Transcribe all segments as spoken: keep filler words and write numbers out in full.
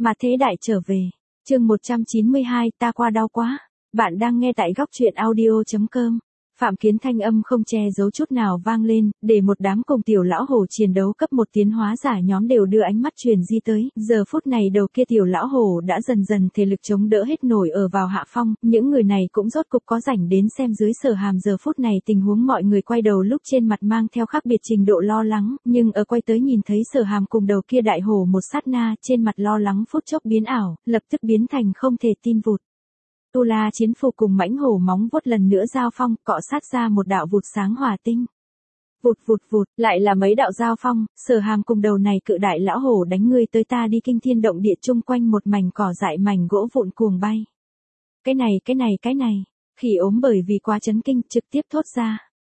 Mà thế đại trở về. Chương một trăm chín mươi hai, ta qua đau quá. Bạn đang nghe tại góc truyện audio chấm com. Phạm Kiến thanh âm không che giấu chút nào vang lên, để một đám cùng tiểu lão hổ chiến đấu cấp một tiến hóa giả nhóm đều đưa ánh mắt truyền di tới. Giờ phút này đầu kia tiểu lão hổ đã dần dần thể lực chống đỡ hết nổi ở vào hạ phong, những người này cũng rốt cục có rảnh đến xem dưới Sở Hàm giờ phút này tình huống. Mọi người quay đầu lúc trên mặt mang theo khác biệt trình độ lo lắng, nhưng ở quay tới nhìn thấy Sở Hàm cùng đầu kia đại hổ một sát na, trên mặt lo lắng phút chốc biến ảo, lập tức biến thành không thể tin vụt. Tu La chiến phù cùng mãnh hổ móng vuốt lần nữa giao phong, cọ sát ra một đạo vụt sáng hỏa tinh. Vụt vụt vụt, lại là mấy đạo giao phong, Sở Hàm cùng đầu này cự đại lão hổ đánh ngươi tới ta đi, kinh thiên động địa, chung quanh một mảnh cỏ dại mảnh gỗ vụn cuồng bay. Cái này cái này cái này, khỉ ốm bởi vì quá chấn kinh trực tiếp thốt ra.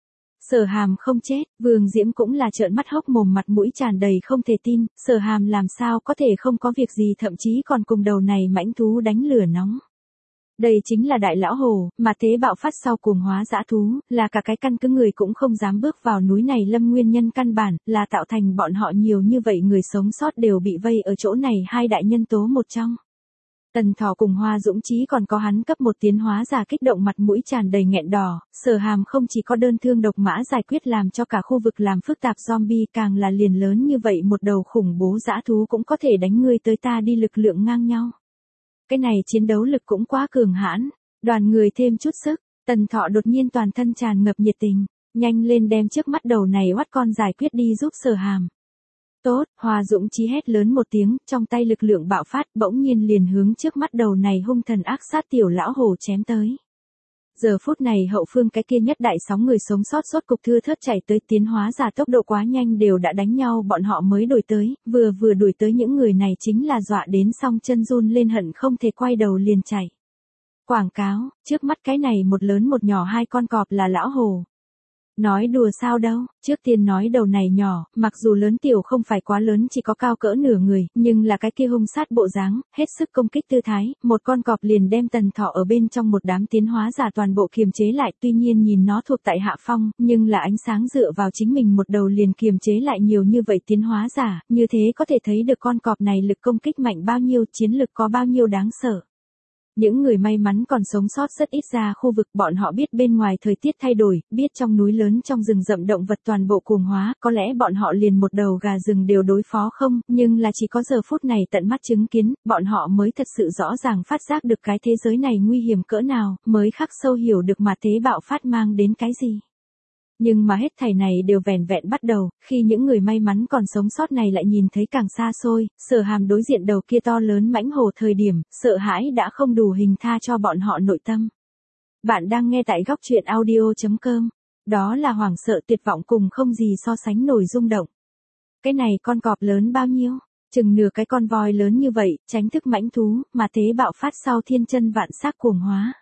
Sở Hàm không chết, Vương Diễm cũng là trợn mắt hốc mồm, mặt mũi tràn đầy không thể tin, Sở Hàm làm sao có thể không có việc gì, thậm chí còn cùng đầu này mãnh thú đánh lửa nóng. Đây chính là đại lão hổ, mà thế bạo phát sau cuồng hóa dã thú, là cả cái căn cứ người cũng không dám bước vào núi này lâm nguyên nhân căn bản, là tạo thành bọn họ nhiều như vậy người sống sót đều bị vây ở chỗ này hai đại nhân tố một trong. Tần Thỏ cùng Hoa Dũng Chí còn có hắn cấp một tiến hóa giả kích động, mặt mũi tràn đầy nghẹn đỏ, Sở Hàm không chỉ có đơn thương độc mã giải quyết làm cho cả khu vực làm phức tạp zombie, càng là liền lớn như vậy một đầu khủng bố dã thú cũng có thể đánh ngươi tới ta đi, lực lượng ngang nhau. Cái này chiến đấu lực cũng quá cường hãn, đoàn người thêm chút sức, Tần Thọ đột nhiên toàn thân tràn ngập nhiệt tình, nhanh lên đem trước mắt đầu này oắt con giải quyết đi giúp Sở Hàm. Tốt, Hoa Dũng Chí hét lớn một tiếng, trong tay lực lượng bạo phát, bỗng nhiên liền hướng trước mắt đầu này hung thần ác sát tiểu lão hổ chém tới. Giờ phút này hậu phương cái kia nhất đại sóng người sống sót sốt cục thưa thớt chạy tới, tiến hóa giả tốc độ quá nhanh, đều đã đánh nhau bọn họ mới đuổi tới, vừa vừa đuổi tới những người này chính là dọa đến song chân run lên, hận không thể quay đầu liền chạy. Quảng cáo, trước mắt cái này một lớn một nhỏ hai con cọp là lão hổ. Nói đùa sao đâu, trước tiên nói đầu này nhỏ, mặc dù lớn tiểu không phải quá lớn, chỉ có cao cỡ nửa người, nhưng là cái kia hung sát bộ dáng, hết sức công kích tư thái, một con cọp liền đem Tần Thọ ở bên trong một đám tiến hóa giả toàn bộ kiềm chế lại, tuy nhiên nhìn nó thuộc tại hạ phong, nhưng là ánh sáng dựa vào chính mình một đầu liền kiềm chế lại nhiều như vậy tiến hóa giả, như thế có thể thấy được con cọp này lực công kích mạnh bao nhiêu, chiến lực có bao nhiêu đáng sợ. Những người may mắn còn sống sót rất ít ra khu vực, bọn họ biết bên ngoài thời tiết thay đổi, biết trong núi lớn trong rừng rậm động vật toàn bộ cuồng hóa, có lẽ bọn họ liền một đầu gà rừng đều đối phó không, nhưng là chỉ có giờ phút này tận mắt chứng kiến, bọn họ mới thật sự rõ ràng phát giác được cái thế giới này nguy hiểm cỡ nào, mới khắc sâu hiểu được mà thế bạo phát mang đến cái gì. Nhưng mà hết thảy này đều vẻn vẹn bắt đầu, khi những người may mắn còn sống sót này lại nhìn thấy càng xa xôi, Sở Hàm đối diện đầu kia to lớn mãnh hổ thời điểm, sợ hãi đã không đủ hình tha cho bọn họ nội tâm. Bạn đang nghe tại góc truyện audio chấm com, đó là hoảng sợ tuyệt vọng cùng không gì so sánh nổi rung động. Cái này con cọp lớn bao nhiêu? Chừng nửa cái con voi lớn như vậy, tránh thức mãnh thú, mà thế bạo phát sau thiên chân vạn sắc cuồng hóa.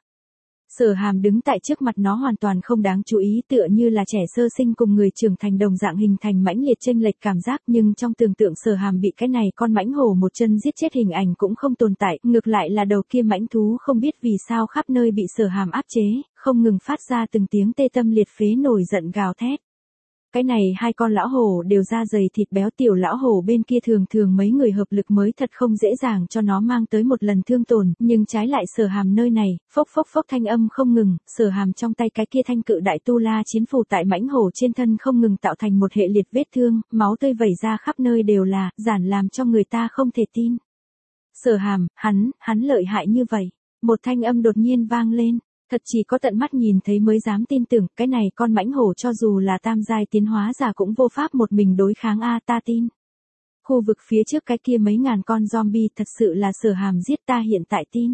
Sở Hàm đứng tại trước mặt nó hoàn toàn không đáng chú ý, tựa như là trẻ sơ sinh cùng người trưởng thành đồng dạng hình thành mãnh liệt chênh lệch cảm giác, nhưng trong tưởng tượng Sở Hàm bị cái này con mãnh hổ một chân giết chết hình ảnh cũng không tồn tại, ngược lại là đầu kia mãnh thú không biết vì sao khắp nơi bị Sở Hàm áp chế, không ngừng phát ra từng tiếng tê tâm liệt phế nổi giận gào thét. Cái này hai con lão hổ đều da dày thịt béo, tiểu lão hổ bên kia thường thường mấy người hợp lực mới thật không dễ dàng cho nó mang tới một lần thương tổn, nhưng trái lại Sở Hàm nơi này, phốc phốc phốc thanh âm không ngừng, Sở Hàm trong tay cái kia thanh cự đại tu la chiến phù tại mãnh hổ trên thân không ngừng tạo thành một hệ liệt vết thương, máu tươi vẩy ra khắp nơi đều là, giản làm cho người ta không thể tin. Sở Hàm, hắn, hắn lợi hại như vậy. Một thanh âm đột nhiên vang lên. Thật chỉ có tận mắt nhìn thấy mới dám tin tưởng, cái này con mãnh hổ cho dù là tam giai tiến hóa giả cũng vô pháp một mình đối kháng a, ta tin. Khu vực phía trước cái kia mấy ngàn con zombie thật sự là Sở Hàm giết, ta hiện tại tin.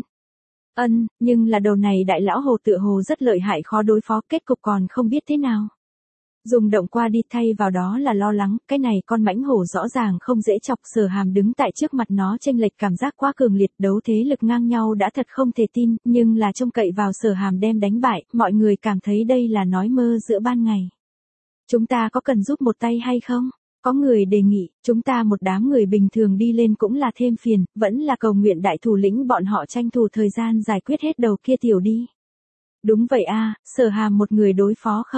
Ân, nhưng là đầu này đại lão hồ tựa hồ rất lợi hại, khó đối phó, kết cục còn không biết thế nào. Dùng động qua đi, thay vào đó là lo lắng, cái này con mãnh hổ rõ ràng không dễ chọc, Sở Hàm đứng tại trước mặt nó chênh lệch cảm giác quá cường liệt, đấu thế lực ngang nhau đã thật không thể tin, nhưng là trông cậy vào Sở Hàm đem đánh bại, mọi người cảm thấy đây là nói mơ giữa ban ngày. Chúng ta có cần giúp một tay hay không? Có người đề nghị, chúng ta một đám người bình thường đi lên cũng là thêm phiền, vẫn là cầu nguyện đại thủ lĩnh bọn họ tranh thủ thời gian giải quyết hết đầu kia tiểu đi. Đúng vậy a, Sở Hàm một người đối phó không?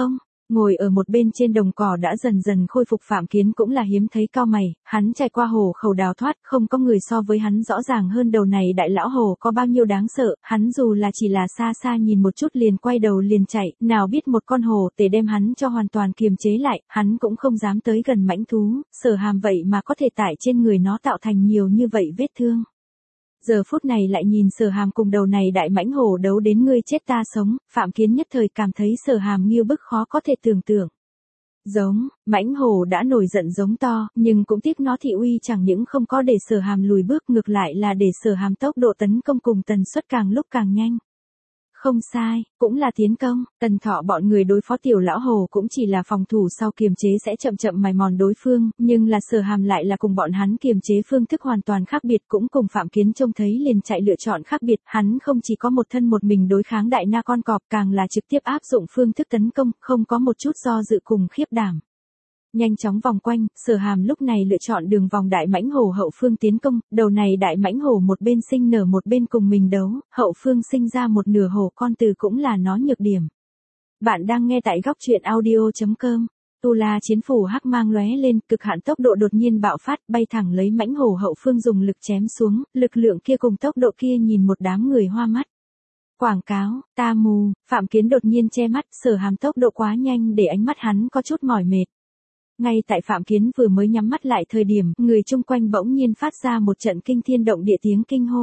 Ngồi ở một bên trên đồng cỏ đã dần dần khôi phục Phạm Kiến cũng là hiếm thấy cau mày, hắn trải qua hổ khẩu đào thoát, không có người so với hắn rõ ràng hơn đầu này đại lão hổ có bao nhiêu đáng sợ, hắn dù là chỉ là xa xa nhìn một chút liền quay đầu liền chạy, nào biết một con hổ để đem hắn cho hoàn toàn kiềm chế lại, hắn cũng không dám tới gần mãnh thú, Sở Hàm vậy mà có thể tải trên người nó tạo thành nhiều như vậy vết thương. Giờ phút này lại nhìn Sở Hàm cùng đầu này đại mãnh hổ đấu đến ngươi chết ta sống, Phạm Kiến nhất thời cảm thấy Sở Hàm nghiêu bức khó có thể tưởng tượng. Giống, mãnh hổ đã nổi giận giống to, nhưng cũng tiếc nó thị uy chẳng những không có để Sở Hàm lùi bước ngược lại là để Sở Hàm tốc độ tấn công cùng tần suất càng lúc càng nhanh. Không sai, cũng là tiến công, Tần Thọ bọn người đối phó tiểu lão hồ cũng chỉ là phòng thủ sau kiềm chế sẽ chậm chậm mài mòn đối phương, nhưng là Sở Hàm lại là cùng bọn hắn kiềm chế phương thức hoàn toàn khác biệt cũng cùng Phạm Kiến trông thấy liền chạy lựa chọn khác biệt, hắn không chỉ có một thân một mình đối kháng đại na con cọp càng là trực tiếp áp dụng phương thức tấn công, không có một chút do dự cùng khiếp đảm. Nhanh chóng vòng quanh, Sở Hàm lúc này lựa chọn đường vòng đại mãnh hổ hậu phương tiến công, đầu này đại mãnh hổ một bên sinh nở một bên cùng mình đấu, hậu phương sinh ra một nửa hổ con từ cũng là nó nhược điểm. Bạn đang nghe tại góc truyện audio chấm com. Tu La chiến phủ hắc mang lóe lên, cực hạn tốc độ đột nhiên bạo phát, bay thẳng lấy mãnh hổ hậu phương dùng lực chém xuống, lực lượng kia cùng tốc độ kia nhìn một đám người hoa mắt. Quảng cáo, ta mù, Phạm Kiến đột nhiên che mắt, Sở Hàm tốc độ quá nhanh để ánh mắt hắn có chút mỏi mệt. Ngay tại Phạm Kiến vừa mới nhắm mắt lại thời điểm, người chung quanh bỗng nhiên phát ra một trận kinh thiên động địa tiếng kinh hô.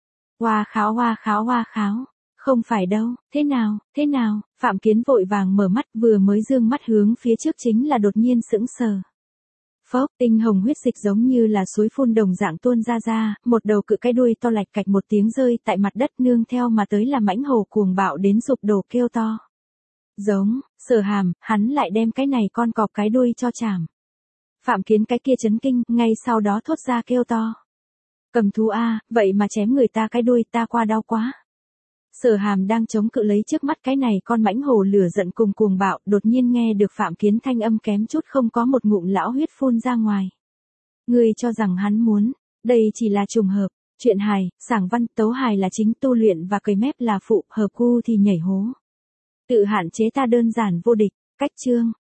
Hoa kháo hoa kháo hoa kháo, không phải đâu, thế nào, thế nào, Phạm Kiến vội vàng mở mắt vừa mới dương mắt hướng phía trước chính là đột nhiên sững sờ. Phốc, tinh hồng huyết dịch giống như là suối phun đồng dạng tuôn ra ra, một đầu cự cái đuôi to lạch cạch một tiếng rơi tại mặt đất nương theo mà tới là mãnh hổ cuồng bạo đến sụp đổ kêu to. Giống, Sở Hàm, hắn lại đem cái này con cọp cái đuôi cho chảm. Phạm Kiến cái kia chấn kinh, ngay sau đó thốt ra kêu to. Cầm thú a, vậy mà chém người ta cái đuôi, ta qua đau quá. Sở Hàm đang chống cự lấy trước mắt cái này con mãnh hổ lửa giận cùng cuồng bạo, đột nhiên nghe được Phạm Kiến thanh âm kém chút không có một ngụm lão huyết phun ra ngoài. Ngươi cho rằng hắn muốn, đây chỉ là trùng hợp, chuyện hài, sảng văn, tấu hài là chính, tu luyện và cười mép là phụ, hợp gu thì nhảy hố. Tự hạn chế ta đơn giản vô địch, cách chương,